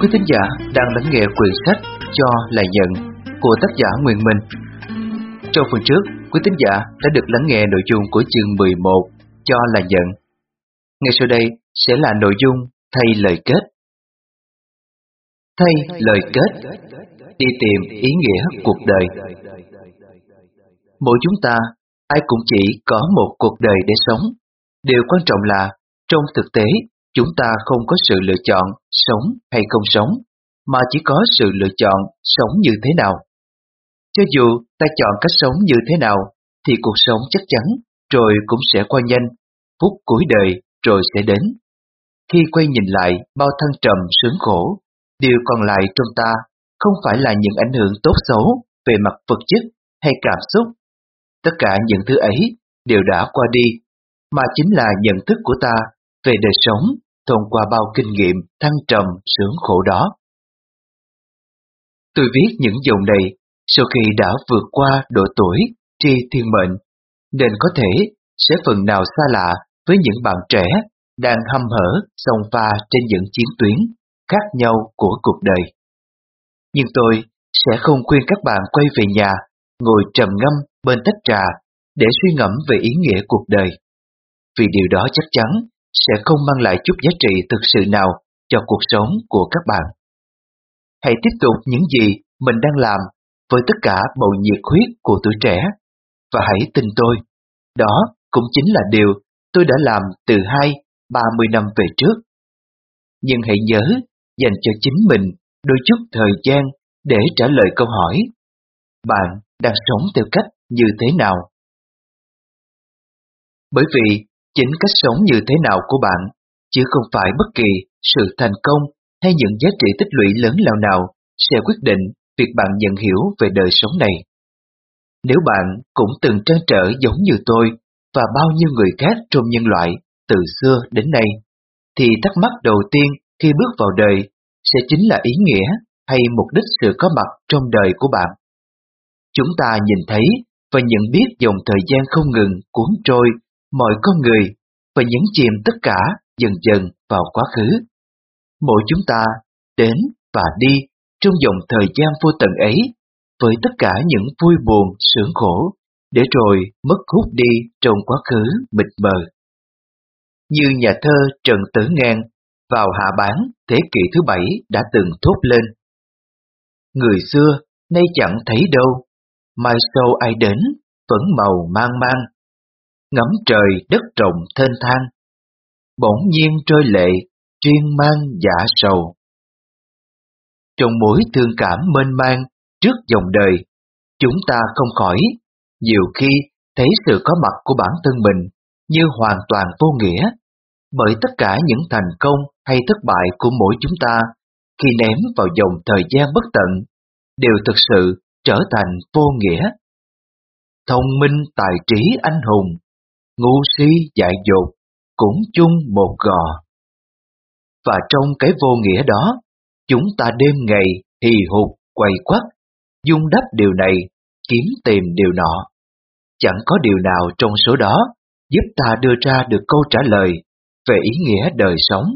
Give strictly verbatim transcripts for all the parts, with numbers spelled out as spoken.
Quý thính giả đang lắng nghe quyển sách Cho Là Nhận của tác giả Nguyên Minh. Trong phần trước, quý thính giả đã được lắng nghe nội dung của chương mười một Cho Là Nhận. Ngay sau đây sẽ là nội dung thay lời kết. Thay lời kết, đi tìm ý nghĩa cuộc đời. Mỗi chúng ta, ai cũng chỉ có một cuộc đời để sống. Điều quan trọng là, trong thực tế, chúng ta không có sự lựa chọn sống hay không sống, mà chỉ có sự lựa chọn sống như thế nào. Cho dù ta chọn cách sống như thế nào, thì cuộc sống chắc chắn rồi cũng sẽ qua nhanh, phút cuối đời rồi sẽ đến. Khi quay nhìn lại bao thăng trầm sướng khổ, điều còn lại trong ta không phải là những ảnh hưởng tốt xấu về mặt vật chất hay cảm xúc. Tất cả những thứ ấy đều đã qua đi, mà chính là nhận thức của ta về đời sống thông qua bao kinh nghiệm thăng trầm sướng khổ đó. Tôi viết những dòng này sau khi đã vượt qua độ tuổi tri thiên mệnh, nên có thể sẽ phần nào xa lạ với những bạn trẻ đang hăm hở xông pha trên những chiến tuyến khác nhau của cuộc đời. Nhưng tôi sẽ không khuyên các bạn quay về nhà, ngồi trầm ngâm bên tách trà để suy ngẫm về ý nghĩa cuộc đời, vì điều đó chắc chắn sẽ không mang lại chút giá trị thực sự nào cho cuộc sống của các bạn. Hãy tiếp tục những gì mình đang làm với tất cả bầu nhiệt huyết của tuổi trẻ, và hãy tin tôi, đó cũng chính là điều tôi đã làm từ hai, ba mươi năm về trước. Nhưng hãy nhớ dành cho chính mình đôi chút thời gian để trả lời câu hỏi: bạn đang sống theo cách như thế nào? Bởi vì chính cách sống như thế nào của bạn, chứ không phải bất kỳ sự thành công hay những giá trị tích lũy lớn lao nào sẽ quyết định việc bạn nhận hiểu về đời sống này. Nếu bạn cũng từng trăn trở giống như tôi và bao nhiêu người khác trong nhân loại từ xưa đến nay, thì thắc mắc đầu tiên khi bước vào đời sẽ chính là ý nghĩa hay mục đích sự có mặt trong đời của bạn. Chúng ta nhìn thấy và nhận biết dòng thời gian không ngừng cuốn trôi mọi con người và nhấn chìm tất cả dần dần vào quá khứ. Mỗi chúng ta đến và đi trong dòng thời gian vô tận ấy với tất cả những vui buồn, sướng khổ, để rồi mất hút đi trong quá khứ mịt mờ. Như nhà thơ Trần Tử Ngang vào hạ bán thế kỷ thứ bảy đã từng thốt lên: người xưa nay chẳng thấy đâu, mai sau ai đến vẫn màu mang mang. Ngắm trời đất rộng thênh thang, bỗng nhiên trôi lệ riêng mang dạ sầu. Trong mối thương cảm mênh mang trước dòng đời, chúng ta không khỏi nhiều khi thấy sự có mặt của bản thân mình như hoàn toàn vô nghĩa, bởi tất cả những thành công hay thất bại của mỗi chúng ta khi ném vào dòng thời gian bất tận đều thực sự trở thành vô nghĩa. Thông minh tài trí anh hùng, ngu si dại dột, cũng chung một gò. Và trong cái vô nghĩa đó, chúng ta đêm ngày hì hục quay quắt, dung đắp điều này, kiếm tìm điều nọ. Chẳng có điều nào trong số đó giúp ta đưa ra được câu trả lời về ý nghĩa đời sống.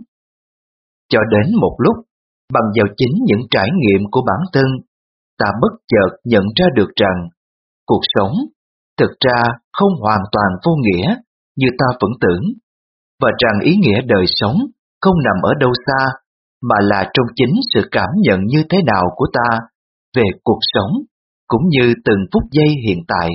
Cho đến một lúc, bằng vào chính những trải nghiệm của bản thân, ta bất chợt nhận ra được rằng cuộc sống thực ra không hoàn toàn vô nghĩa như ta vẫn tưởng, và rằng ý nghĩa đời sống không nằm ở đâu xa, mà là trong chính sự cảm nhận như thế nào của ta về cuộc sống, cũng như từng phút giây hiện tại.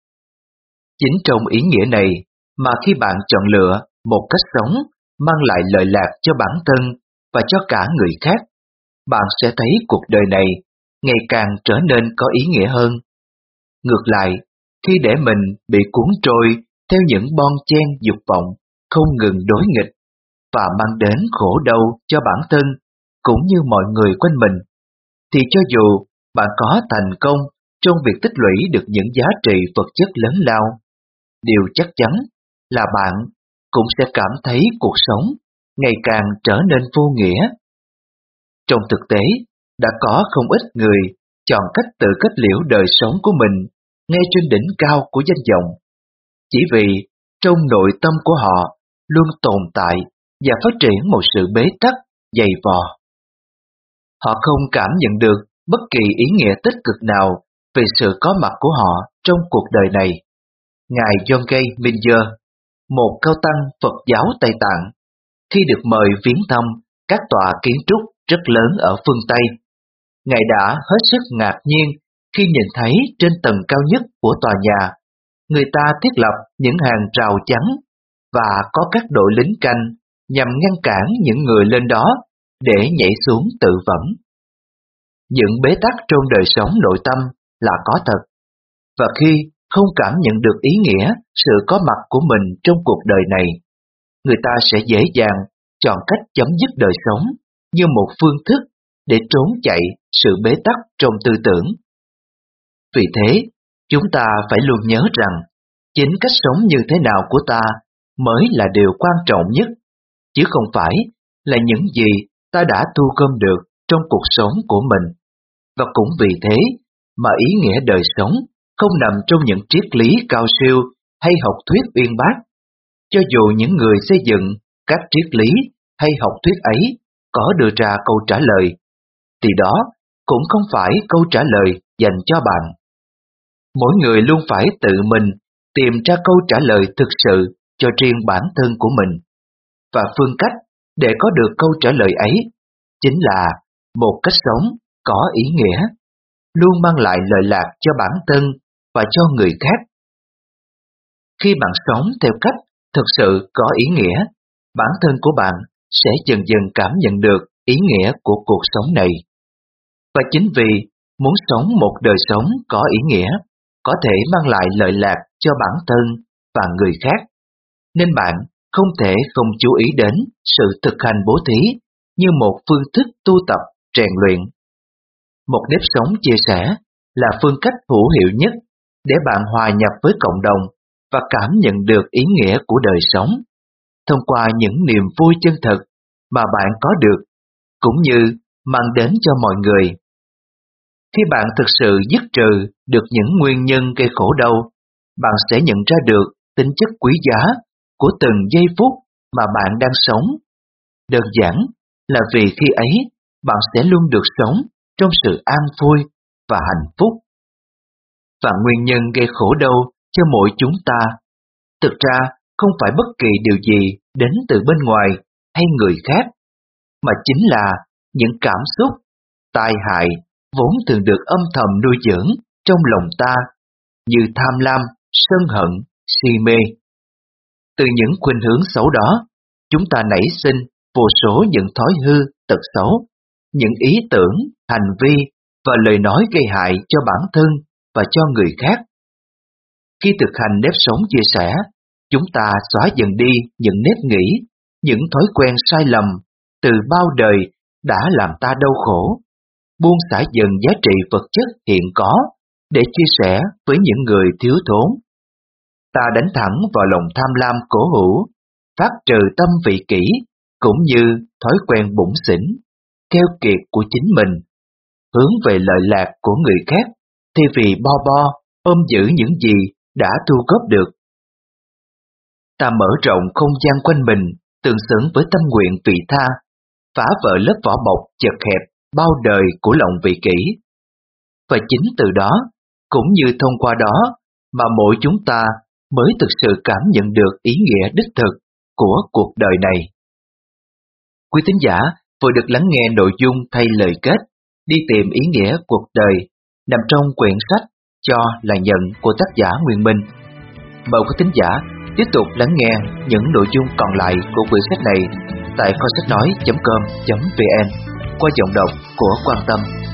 Chính trong ý nghĩa này mà khi bạn chọn lựa một cách sống mang lại lợi lạc cho bản thân và cho cả người khác, bạn sẽ thấy cuộc đời này ngày càng trở nên có ý nghĩa hơn. Ngược lại, khi để mình bị cuốn trôi theo những bon chen dục vọng không ngừng đối nghịch và mang đến khổ đau cho bản thân cũng như mọi người quanh mình, thì cho dù bạn có thành công trong việc tích lũy được những giá trị vật chất lớn lao, điều chắc chắn là bạn cũng sẽ cảm thấy cuộc sống ngày càng trở nên vô nghĩa. Trong thực tế, đã có không ít người chọn cách tự kết liễu đời sống của mình ngay trên đỉnh cao của danh vọng, chỉ vì trong nội tâm của họ luôn tồn tại và phát triển một sự bế tắc dày vò. Họ không cảm nhận được bất kỳ ý nghĩa tích cực nào về sự có mặt của họ trong cuộc đời này. Ngài Yongey Mingyur, một cao tăng Phật giáo Tây Tạng, khi được mời viếng thăm các tòa kiến trúc rất lớn ở phương Tây, Ngài đã hết sức ngạc nhiên khi nhìn thấy trên tầng cao nhất của tòa nhà, người ta thiết lập những hàng rào chắn và có các đội lính canh nhằm ngăn cản những người lên đó để nhảy xuống tự vẫn. Những bế tắc trong đời sống nội tâm là có thật, và khi không cảm nhận được ý nghĩa sự có mặt của mình trong cuộc đời này, người ta sẽ dễ dàng chọn cách chấm dứt đời sống như một phương thức để trốn chạy sự bế tắc trong tư tưởng. Vì thế, chúng ta phải luôn nhớ rằng chính cách sống như thế nào của ta mới là điều quan trọng nhất, chứ không phải là những gì ta đã thu gom được trong cuộc sống của mình. Và cũng vì thế mà ý nghĩa đời sống không nằm trong những triết lý cao siêu hay học thuyết uyên bác. Cho dù những người xây dựng các triết lý hay học thuyết ấy có đưa ra câu trả lời, thì đó cũng không phải câu trả lời dành cho bạn. Mỗi người luôn phải tự mình tìm ra câu trả lời thực sự cho riêng bản thân của mình. Và phương cách để có được câu trả lời ấy chính là một cách sống có ý nghĩa, luôn mang lại lợi lạc cho bản thân và cho người khác. Khi bạn sống theo cách thực sự có ý nghĩa, bản thân của bạn sẽ dần dần cảm nhận được ý nghĩa của cuộc sống này. Và chính vì muốn sống một đời sống có ý nghĩa, có thể mang lại lợi lạc cho bản thân và người khác, nên bạn không thể không chú ý đến sự thực hành bố thí như một phương thức tu tập, rèn luyện. Một nếp sống chia sẻ là phương cách hữu hiệu nhất để bạn hòa nhập với cộng đồng và cảm nhận được ý nghĩa của đời sống, thông qua những niềm vui chân thật mà bạn có được, cũng như mang đến cho mọi người. Khi bạn thực sự dứt trừ được những nguyên nhân gây khổ đau, bạn sẽ nhận ra được tính chất quý giá của từng giây phút mà bạn đang sống. Đơn giản là vì khi ấy, bạn sẽ luôn được sống trong sự an vui và hạnh phúc. Và nguyên nhân gây khổ đau cho mỗi chúng ta, thực ra không phải bất kỳ điều gì đến từ bên ngoài hay người khác, mà chính là những cảm xúc, tai hại vốn thường được âm thầm nuôi dưỡng trong lòng ta, như tham lam, sân hận, si mê. Từ những khuynh hướng xấu đó, chúng ta nảy sinh vô số những thói hư, tật xấu, những ý tưởng, hành vi và lời nói gây hại cho bản thân và cho người khác. Khi thực hành nếp sống chia sẻ, chúng ta xóa dần đi những nếp nghĩ, những thói quen sai lầm từ bao đời đã làm ta đau khổ, buông xả dần giá trị vật chất hiện có để chia sẻ với những người thiếu thốn. Ta đánh thẳng vào lòng tham lam cố hữu, phát trừ tâm vị kỷ, cũng như thói quen bủn xỉn, keo kiệt của chính mình, hướng về lợi lạc của người khác thay vì bo bo ôm giữ những gì đã thu góp được. Ta mở rộng không gian quanh mình tương xứng với tâm nguyện vị tha, phá vỡ lớp vỏ bọc chật hẹp bao đời của lòng vị kỷ. Và chính từ đó, cũng như thông qua đó, mà mỗi chúng ta mới thực sự cảm nhận được ý nghĩa đích thực của cuộc đời này. Quý thính giả vừa được lắng nghe nội dung thay lời kết đi tìm ý nghĩa cuộc đời nằm trong quyển sách Cho là Nhận của tác giả Nguyên Minh. Mời quý thính giả tiếp tục lắng nghe những nội dung còn lại của quyển sách này tại kho sách nói chấm com chấm vn qua giọng đọc của Quan Tâm.